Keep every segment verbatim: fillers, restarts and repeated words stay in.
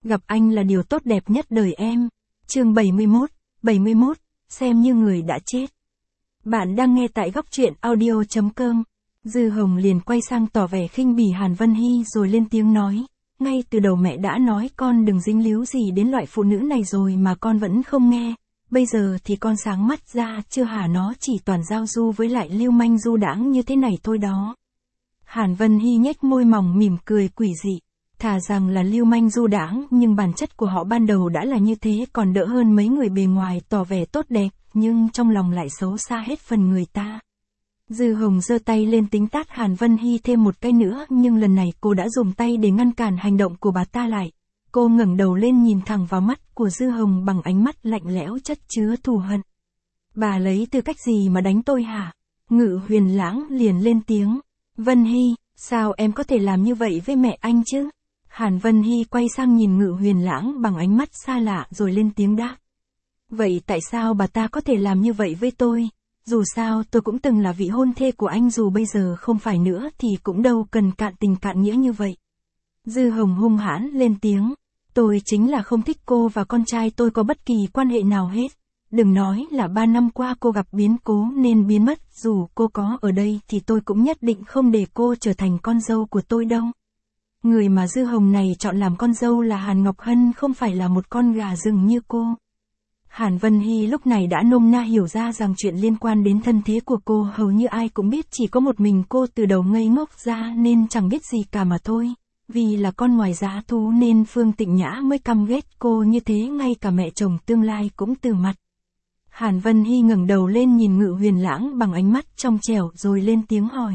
Gặp anh là điều tốt đẹp nhất đời em. Chương bảy mươi mốt, bảy mươi mốt, xem như người đã chết. Bạn đang nghe tại góc truyện audio chấm com. Dư Hồng liền quay sang tỏ vẻ khinh bỉ Hàn Vân Hy rồi lên tiếng nói, ngay từ đầu mẹ đã nói con đừng dính líu gì đến loại phụ nữ này rồi mà con vẫn không nghe, bây giờ thì con sáng mắt ra chưa hả, nó chỉ toàn giao du với lại lưu manh du đãng như thế này thôi đó. Hàn Vân Hy nhếch môi mỏng mỉm cười quỷ dị, thà rằng là lưu manh du đãng nhưng bản chất của họ ban đầu đã là như thế còn đỡ hơn mấy người bề ngoài tỏ vẻ tốt đẹp, nhưng trong lòng lại xấu xa hết phần người ta. Dư Hồng giơ tay lên tính tát Hàn Vân Hy thêm một cái nữa nhưng lần này cô đã dùng tay để ngăn cản hành động của bà ta lại. Cô ngẩng đầu lên nhìn thẳng vào mắt của Dư Hồng bằng ánh mắt lạnh lẽo chất chứa thù hận. Bà lấy tư cách gì mà đánh tôi hả? Ngự Huyền Lãng liền lên tiếng. Vân Hy, sao em có thể làm như vậy với mẹ anh chứ? Hàn Vân Hy quay sang nhìn Ngự Huyền Lãng bằng ánh mắt xa lạ rồi lên tiếng đáp. Vậy tại sao bà ta có thể làm như vậy với tôi? Dù sao tôi cũng từng là vị hôn thê của anh, dù bây giờ không phải nữa thì cũng đâu cần cạn tình cạn nghĩa như vậy. Dư Hồng hung hãn lên tiếng. Tôi chính là không thích cô và con trai tôi có bất kỳ quan hệ nào hết. Đừng nói là ba năm qua cô gặp biến cố nên biến mất, dù cô có ở đây thì tôi cũng nhất định không để cô trở thành con dâu của tôi đâu. Người mà Dư Hồng này chọn làm con dâu là Hàn Ngọc Hân, không phải là một con gà rừng như cô. Hàn Vân Hy lúc này đã nôm na hiểu ra rằng chuyện liên quan đến thân thế của cô hầu như ai cũng biết, chỉ có một mình cô từ đầu ngây ngốc ra nên chẳng biết gì cả mà thôi. Vì là con ngoài giá thú nên Phương Tịnh Nhã mới căm ghét cô như thế, ngay cả mẹ chồng tương lai cũng từ mặt. Hàn Vân Hy ngẩng đầu lên nhìn Ngự Huyền Lãng bằng ánh mắt trong trẻo rồi lên tiếng hỏi.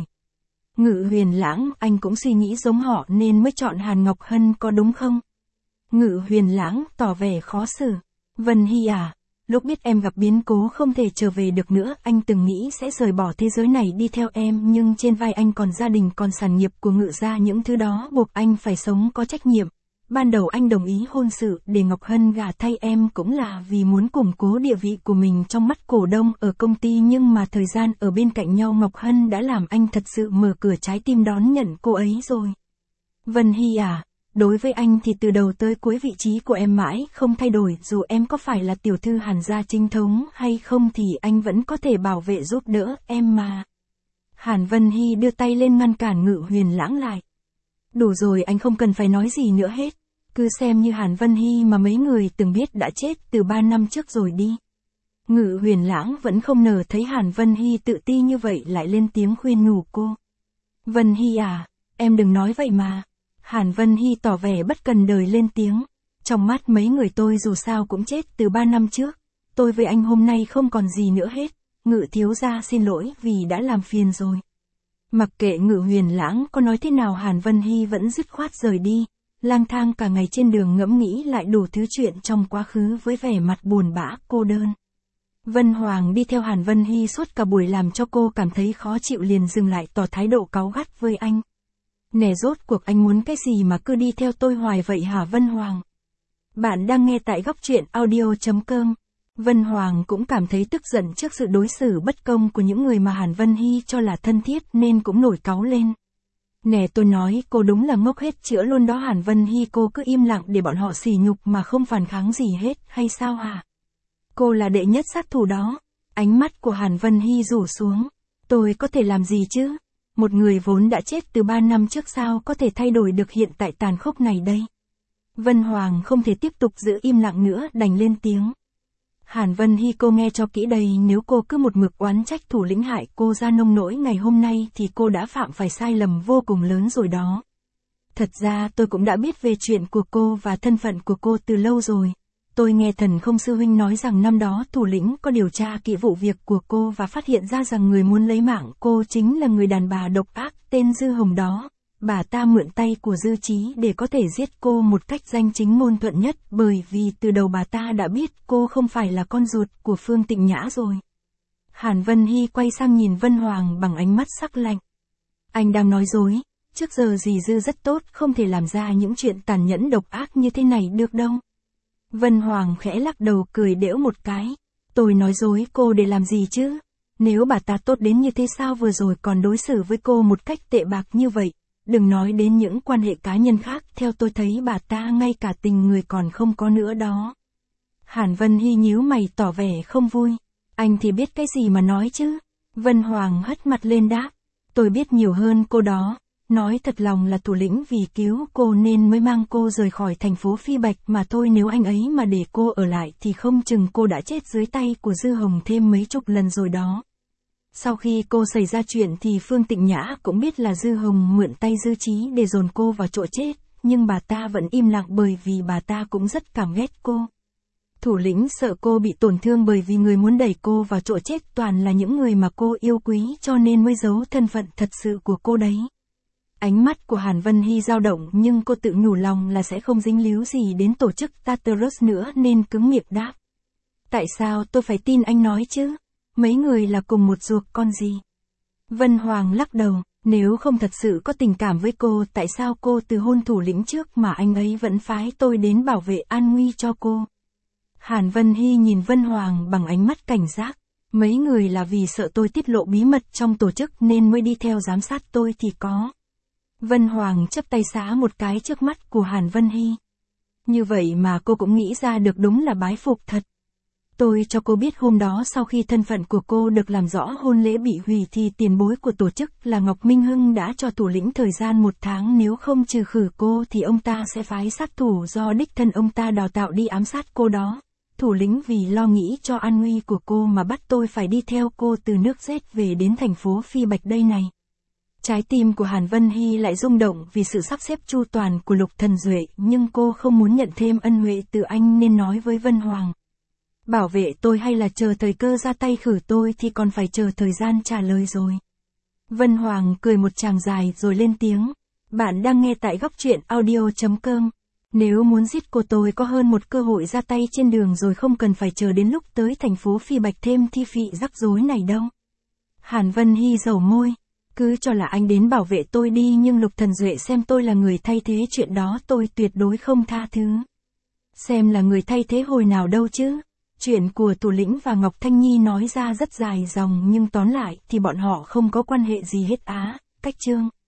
Ngự Huyền Lãng, anh cũng suy nghĩ giống họ nên mới chọn Hàn Ngọc Hân có đúng không? Ngự Huyền Lãng tỏ vẻ khó xử. Vân Hy à, lúc biết em gặp biến cố không thể trở về được nữa, anh từng nghĩ sẽ rời bỏ thế giới này đi theo em, nhưng trên vai anh còn gia đình, còn sản nghiệp của Ngự gia, những thứ đó buộc anh phải sống có trách nhiệm. Ban đầu anh đồng ý hôn sự để Ngọc Hân gả thay em cũng là vì muốn củng cố địa vị của mình trong mắt cổ đông ở công ty, nhưng mà thời gian ở bên cạnh nhau Ngọc Hân đã làm anh thật sự mở cửa trái tim đón nhận cô ấy rồi. Vân Hy à, đối với anh thì từ đầu tới cuối vị trí của em mãi không thay đổi, dù em có phải là tiểu thư Hàn gia chính thống hay không thì anh vẫn có thể bảo vệ giúp đỡ em mà. Hàn Vân Hy đưa tay lên ngăn cản Ngự Huyền Lãng lại. Đủ rồi, anh không cần phải nói gì nữa hết. Cứ xem như Hàn Vân Hy mà mấy người từng biết đã chết từ ba năm trước rồi đi. Ngự Huyền Lãng vẫn không ngờ thấy Hàn Vân Hy tự ti như vậy, lại lên tiếng khuyên nhủ cô. Vân Hy à, em đừng nói vậy mà. Hàn Vân Hy tỏ vẻ bất cần đời lên tiếng. Trong mắt mấy người tôi dù sao cũng chết từ ba năm trước. Tôi với anh hôm nay không còn gì nữa hết. Ngự thiếu gia xin lỗi vì đã làm phiền rồi. Mặc kệ Ngự Huyền Lãng có nói thế nào, Hàn Vân Hy vẫn dứt khoát rời đi. Lang thang cả ngày trên đường ngẫm nghĩ lại đủ thứ chuyện trong quá khứ với vẻ mặt buồn bã cô đơn. Vân Hoàng đi theo Hàn Vân Hy suốt cả buổi làm cho cô cảm thấy khó chịu, liền dừng lại tỏ thái độ cáu gắt với anh. Nè, rốt cuộc anh muốn cái gì mà cứ đi theo tôi hoài vậy hả Vân Hoàng? Bạn đang nghe tại góc truyện audio chấm com. Vân Hoàng cũng cảm thấy tức giận trước sự đối xử bất công của những người mà Hàn Vân Hy cho là thân thiết nên cũng nổi cáu lên. Nè, tôi nói cô đúng là ngốc hết chữa luôn đó Hàn Vân Hy, cô cứ im lặng để bọn họ sỉ nhục mà không phản kháng gì hết hay sao hả? Cô là đệ nhất sát thủ đó. Ánh mắt của Hàn Vân Hy rủ xuống. Tôi có thể làm gì chứ? Một người vốn đã chết từ ba năm trước sao có thể thay đổi được hiện tại tàn khốc này đây? Vân Hoàng không thể tiếp tục giữ im lặng nữa, đành lên tiếng. Hàn Vân Hy, cô nghe cho kỹ đây, nếu cô cứ một mực oán trách thủ lĩnh hại cô ra nông nỗi ngày hôm nay thì cô đã phạm phải sai lầm vô cùng lớn rồi đó. Thật ra tôi cũng đã biết về chuyện của cô và thân phận của cô từ lâu rồi. Tôi nghe Thần Không sư huynh nói rằng năm đó thủ lĩnh có điều tra kỹ vụ việc của cô và phát hiện ra rằng người muốn lấy mạng cô chính là người đàn bà độc ác tên Dư Hồng đó. Bà ta mượn tay của Dư Chí để có thể giết cô một cách danh chính ngôn thuận nhất, bởi vì từ đầu bà ta đã biết cô không phải là con ruột của Phương Tịnh Nhã rồi. Hàn Vân Hy quay sang nhìn Vân Hoàng bằng ánh mắt sắc lạnh. Anh đang nói dối, trước giờ dì Dư rất tốt, không thể làm ra những chuyện tàn nhẫn độc ác như thế này được đâu. Vân Hoàng khẽ lắc đầu cười đễu một cái. Tôi nói dối cô để làm gì chứ? Nếu bà ta tốt đến như thế sao vừa rồi còn đối xử với cô một cách tệ bạc như vậy? đừng nói đến những quan hệ cá nhân khác, theo tôi thấy bà ta ngay cả tình người còn không có nữa đó. Hàn Vân Hy nhíu mày tỏ vẻ không vui. Anh thì biết cái gì mà nói chứ? Vân Hoàng hất mặt lên đáp. Tôi biết nhiều hơn cô đó. Nói thật lòng là thủ lĩnh vì cứu cô nên mới mang cô rời khỏi thành phố Phi Bạch mà thôi, nếu anh ấy mà để cô ở lại thì không chừng cô đã chết dưới tay của Dư Hồng thêm mấy chục lần rồi đó. Sau khi cô xảy ra chuyện thì Phương Tịnh Nhã cũng biết là Dư Hồng mượn tay Dư Chí để dồn cô vào chỗ chết, nhưng bà ta vẫn im lặng bởi vì bà ta cũng rất cảm ghét cô. Thủ lĩnh sợ cô bị tổn thương bởi vì người muốn đẩy cô vào chỗ chết toàn là những người mà cô yêu quý, cho nên mới giấu thân phận thật sự của cô đấy. Ánh mắt của Hàn Vân Hy dao động nhưng cô tự nhủ lòng là sẽ không dính líu gì đến tổ chức Tartarus nữa nên cứng miệng đáp. Tại sao tôi phải tin anh nói chứ? Mấy người là cùng một ruột con gì? Vân Hoàng lắc đầu, nếu không thật sự có tình cảm với cô, tại sao cô từ hôn thủ lĩnh trước mà anh ấy vẫn phái tôi đến bảo vệ an nguy cho cô? Hàn Vân Hy nhìn Vân Hoàng bằng ánh mắt cảnh giác. Mấy người là vì sợ tôi tiết lộ bí mật trong tổ chức nên mới đi theo giám sát tôi thì có. Vân Hoàng chắp tay xá một cái trước mắt của Hàn Vân Hy. Như vậy mà cô cũng nghĩ ra được, đúng là bái phục thật. Tôi cho cô biết hôm đó sau khi thân phận của cô được làm rõ, hôn lễ bị hủy thì tiền bối của tổ chức là Ngọc Minh Hưng đã cho thủ lĩnh thời gian một tháng, nếu không trừ khử cô thì ông ta sẽ phái sát thủ do đích thân ông ta đào tạo đi ám sát cô đó. Thủ lĩnh vì lo nghĩ cho an nguy của cô mà bắt tôi phải đi theo cô từ nước Z về đến thành phố Phi Bạch đây này. Trái tim của Hàn Vân Hy lại rung động vì sự sắp xếp chu toàn của Lục Thần Duệ, nhưng cô không muốn nhận thêm ân huệ từ anh nên nói với Vân Hoàng. Bảo vệ tôi hay là chờ thời cơ ra tay khử tôi thì còn phải chờ thời gian trả lời rồi. Vân Hoàng cười một tràng dài rồi lên tiếng. Bạn đang nghe tại góc truyện audio chấm com. Nếu muốn giết cô tôi có hơn một cơ hội ra tay trên đường rồi, không cần phải chờ đến lúc tới thành phố Phi Bạch thêm thi phị rắc rối này đâu. Hàn Vân Hy dầu môi. Cứ cho là anh đến bảo vệ tôi đi, nhưng Lục Thần Duệ xem tôi là người thay thế, chuyện đó tôi tuyệt đối không tha thứ. Xem là người thay thế hồi nào đâu chứ. Chuyện của thủ lĩnh và Ngọc Thanh Nhi nói ra rất dài dòng, nhưng tóm lại thì bọn họ không có quan hệ gì hết á. Cách chương.